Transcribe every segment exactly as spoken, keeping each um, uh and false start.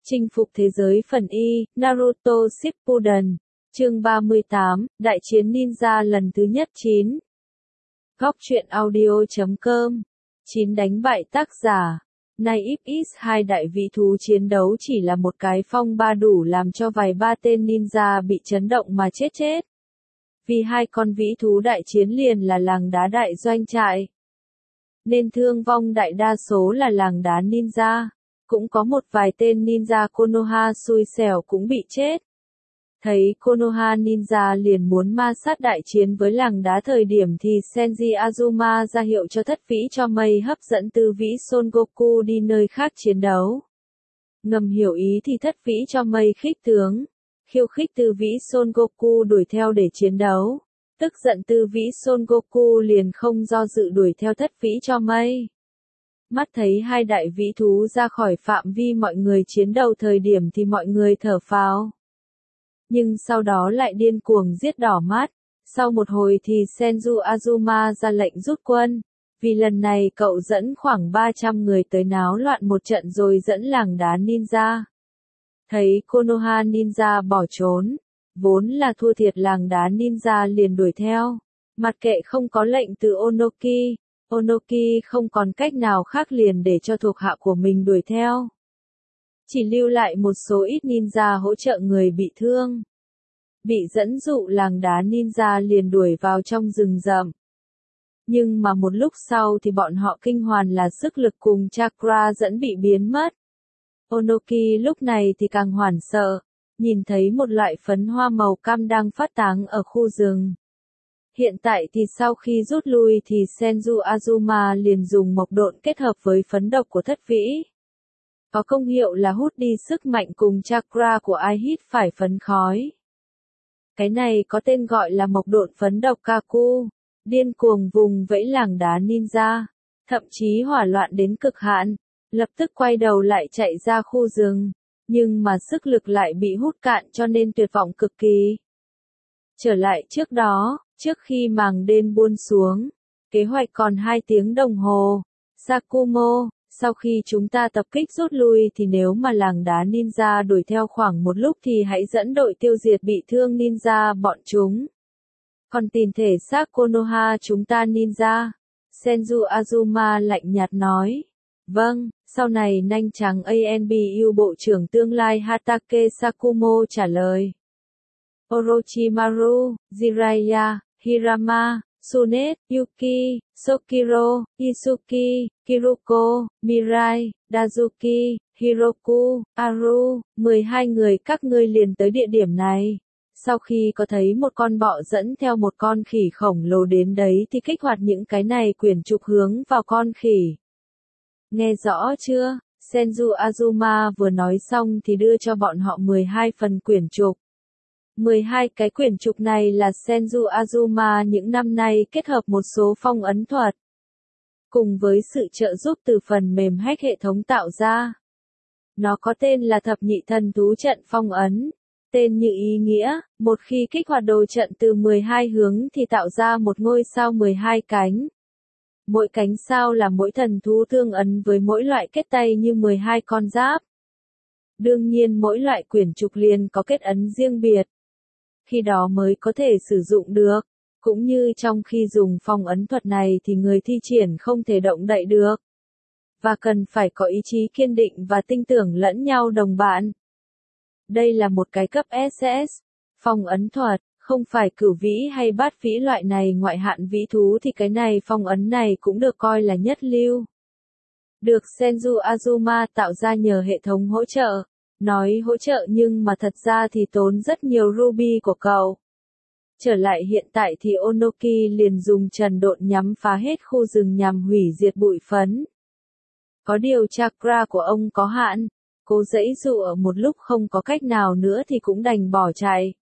Chinh phục thế giới phần Y, Naruto Shippuden, chương ba mươi tám, Đại chiến ninja lần thứ nhất chín. Góc truyện audio chấm com, chín đánh bại tác giả. Nay ép ích hai đại vị thú chiến đấu chỉ là một cái phong ba đủ làm cho vài ba tên ninja bị chấn động mà chết chết. Vì hai con vĩ thú đại chiến liền là làng đá đại doanh trại, nên thương vong đại đa số là làng đá ninja. Cũng có một vài tên ninja Konoha xui xẻo cũng bị chết. Thấy Konoha ninja liền muốn ma sát đại chiến với làng đá thời điểm thì Senji Azuma ra hiệu cho thất vĩ cho mây hấp dẫn tư vĩ Son Goku đi nơi khác chiến đấu. Ngầm hiểu ý thì thất vĩ cho mây khích tướng, khiêu khích tư vĩ Son Goku đuổi theo để chiến đấu. Tức giận tư vĩ Son Goku liền không do dự đuổi theo thất vĩ cho mây. Mắt thấy hai đại vĩ thú ra khỏi phạm vi mọi người chiến đấu thời điểm thì mọi người thở phào. Nhưng sau đó lại điên cuồng giết đỏ mắt. Sau một hồi thì Senju Azuma ra lệnh rút quân. Vì lần này cậu dẫn khoảng ba trăm người tới náo loạn một trận rồi dẫn làng đá ninja. Thấy Konoha ninja bỏ trốn, vốn là thua thiệt làng đá ninja liền đuổi theo. Mặc kệ không có lệnh từ Onoki. Onoki không còn cách nào khác liền để cho thuộc hạ của mình đuổi theo. Chỉ lưu lại một số ít ninja hỗ trợ người bị thương. Bị dẫn dụ làng đá ninja liền đuổi vào trong rừng rậm. Nhưng mà một lúc sau thì bọn họ kinh hoàn là sức lực cùng chakra dẫn bị biến mất. Onoki lúc này thì càng hoảng sợ, nhìn thấy một loại phấn hoa màu cam đang phát tán ở khu rừng. Hiện tại thì sau khi rút lui thì Senju Azuma liền dùng mộc độn kết hợp với phấn độc của thất vĩ. Có công hiệu là hút đi sức mạnh cùng chakra của ai hít phải phấn khói. Cái này có tên gọi là mộc độn phấn độc Kaku, điên cuồng vùng vẫy làng đá ninja, thậm chí hỏa loạn đến cực hạn, lập tức quay đầu lại chạy ra khu rừng, nhưng mà sức lực lại bị hút cạn cho nên tuyệt vọng cực kỳ. Trở lại trước đó, trước khi màng đêm buông xuống, kế hoạch còn hai tiếng đồng hồ. Sakumo, sau khi chúng ta tập kích rút lui thì nếu mà làng đá ninja đuổi theo khoảng một lúc thì hãy dẫn đội tiêu diệt bị thương ninja bọn chúng. Còn tìm thể xác Konoha chúng ta ninja. Senju Azuma lạnh nhạt nói. Vâng, sau này nhanh trắng a en bê u Bộ trưởng tương lai Hatake Sakumo trả lời. Orochimaru, Jiraiya, Hirama, Tsunet, Yuki, Sokiro, Isuki, Kiruko, Mirai, Dazuki, Hiroku, Aru, mười hai người các ngươi liền tới địa điểm này. Sau khi có thấy một con bọ dẫn theo một con khỉ khổng lồ đến đấy thì kích hoạt những cái này quyển trục hướng vào con khỉ. Nghe rõ chưa? Senju Azuma vừa nói xong thì đưa cho bọn họ mười hai phần quyển trục. mười hai cái quyển trục này là Senju Azuma những năm nay kết hợp một số phong ấn thuật, cùng với sự trợ giúp từ phần mềm hack hệ thống tạo ra. Nó có tên là thập nhị thần thú trận phong ấn. Tên như ý nghĩa, một khi kích hoạt đồ trận từ mười hai hướng thì tạo ra một ngôi sao mười hai cánh. Mỗi cánh sao là mỗi thần thú tương ấn với mỗi loại kết tay như mười hai con giáp. Đương nhiên mỗi loại quyển trục liền có kết ấn riêng biệt. Khi đó mới có thể sử dụng được, cũng như trong khi dùng phong ấn thuật này thì người thi triển không thể động đậy được. Và cần phải có ý chí kiên định và tin tưởng lẫn nhau đồng bạn. Đây là một cái cấp ét ét, phong ấn thuật, không phải cửu vĩ hay bát vĩ loại này ngoại hạn vĩ thú thì cái này phong ấn này cũng được coi là nhất lưu. Được Senju Azuma tạo ra nhờ hệ thống hỗ trợ. Nói hỗ trợ nhưng mà thật ra thì tốn rất nhiều ruby của cậu. Trở lại hiện tại thì Onoki liền dùng trần độn nhắm phá hết khu rừng nhằm hủy diệt bụi phấn. Có điều chakra của ông có hạn, cố giãy dụ ở một lúc không có cách nào nữa thì cũng đành bỏ chạy.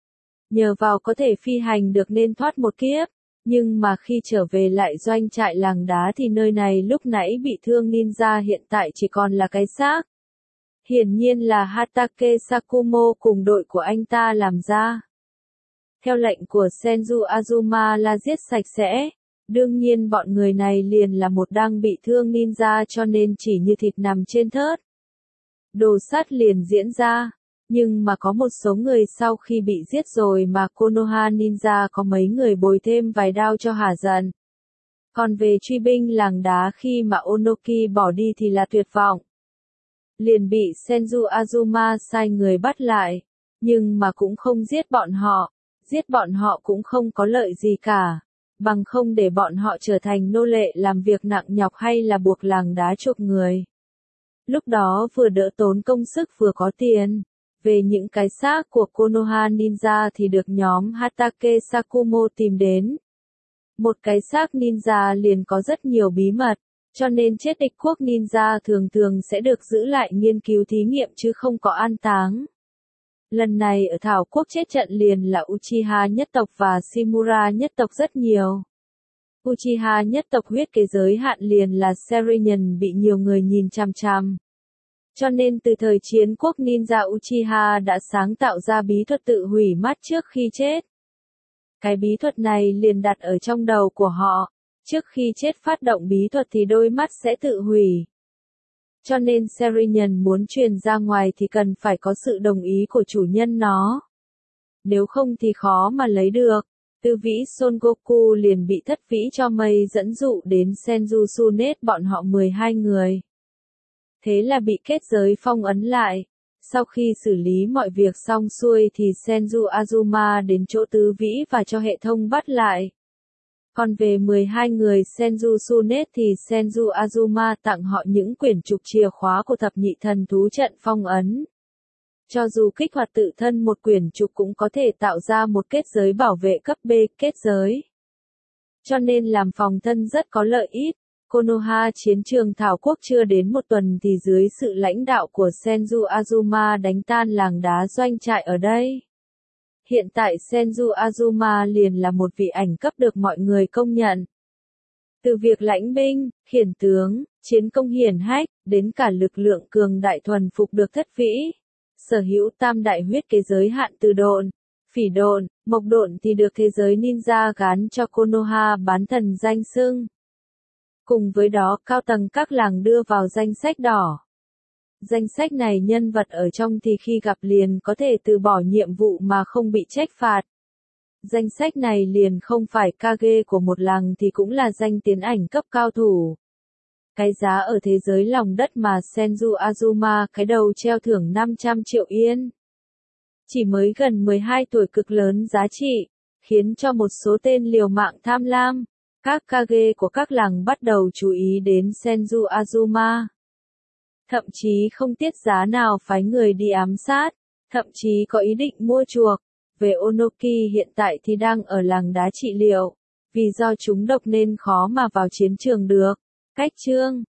Nhờ vào có thể phi hành được nên thoát một kiếp, nhưng mà khi trở về lại doanh trại làng đá thì nơi này lúc nãy bị thương ninja hiện tại chỉ còn là cái xác. Hiển nhiên là Hatake Sakumo cùng đội của anh ta làm ra. Theo lệnh của Senju Azuma là giết sạch sẽ. Đương nhiên bọn người này liền là một đang bị thương ninja cho nên chỉ như thịt nằm trên thớt. đồ sát liền diễn ra. Nhưng mà có một số người sau khi bị giết rồi mà Konoha Ninja có mấy người bồi thêm vài đao cho hả giận. Còn về truy binh làng đá khi mà Onoki bỏ đi thì là tuyệt vọng. Liền bị Senju Azuma sai người bắt lại. Nhưng mà cũng không giết bọn họ. Giết bọn họ cũng không có lợi gì cả. Bằng không để bọn họ trở thành nô lệ làm việc nặng nhọc hay là buộc làng đá chuộc người. Lúc đó vừa đỡ tốn công sức vừa có tiền. Về những cái xác của Konoha Ninja thì được nhóm Hatake Sakumo tìm đến. Một cái xác ninja liền có rất nhiều bí mật, cho nên chết địch quốc ninja thường thường sẽ được giữ lại nghiên cứu thí nghiệm chứ không có an táng. Lần này ở Thảo Quốc chết trận liền là Uchiha nhất tộc và Shimura nhất tộc rất nhiều. Uchiha nhất tộc huyết kế giới hạn liền là Serion bị nhiều người nhìn chằm chằm. Cho nên từ thời chiến quốc ninja Uchiha đã sáng tạo ra bí thuật tự hủy mắt trước khi chết. Cái bí thuật này liền đặt ở trong đầu của họ, trước khi chết phát động bí thuật thì đôi mắt sẽ tự hủy. Cho nên Serion muốn truyền ra ngoài thì cần phải có sự đồng ý của chủ nhân nó. Nếu không thì khó mà lấy được. Tư vĩ Son Goku liền bị thất vĩ cho mây dẫn dụ đến Senju Tsunade bọn họ mười hai người. Thế là bị kết giới phong ấn lại. Sau khi xử lý mọi việc xong xuôi thì Senju Azuma đến chỗ tứ vĩ và cho hệ thống bắt lại. Còn về mười hai người Senju Tsunade thì Senju Azuma tặng họ những quyển trục chìa khóa của thập nhị thần thú trận phong ấn. Cho dù kích hoạt tự thân một quyển trục cũng có thể tạo ra một kết giới bảo vệ cấp B kết giới. Cho nên làm phòng thân rất có lợi ích. Konoha chiến trường Thảo Quốc chưa đến một tuần thì dưới sự lãnh đạo của Senju Azuma đánh tan làng đá doanh trại ở đây. Hiện tại Senju Azuma liền là một vị ảnh cấp được mọi người công nhận. Từ việc lãnh binh, khiển tướng, chiến công hiển hách, đến cả lực lượng cường đại thuần phục được thất vĩ. Sở hữu tam đại huyết kế giới hạn từ độn, phỉ độn, mộc độn thì được thế giới ninja gán cho Konoha bán thần danh xưng. Cùng với đó cao tầng các làng đưa vào danh sách đỏ. Danh sách này nhân vật ở trong thì khi gặp liền có thể từ bỏ nhiệm vụ mà không bị trách phạt. Danh sách này liền không phải kage của một làng thì cũng là danh tiến ảnh cấp cao thủ. Cái giá ở thế giới lòng đất mà Senju Azuma cái đầu treo thưởng năm trăm triệu yên. Chỉ mới gần mười hai tuổi cực lớn giá trị, khiến cho một số tên liều mạng tham lam. Các kage của các làng bắt đầu chú ý đến Senju Azuma. Thậm chí không tiếc giá nào phái người đi ám sát, thậm chí có ý định mua chuộc. Về Onoki hiện tại thì đang ở làng đá trị liệu, vì do chúng độc nên khó mà vào chiến trường được. Cách chương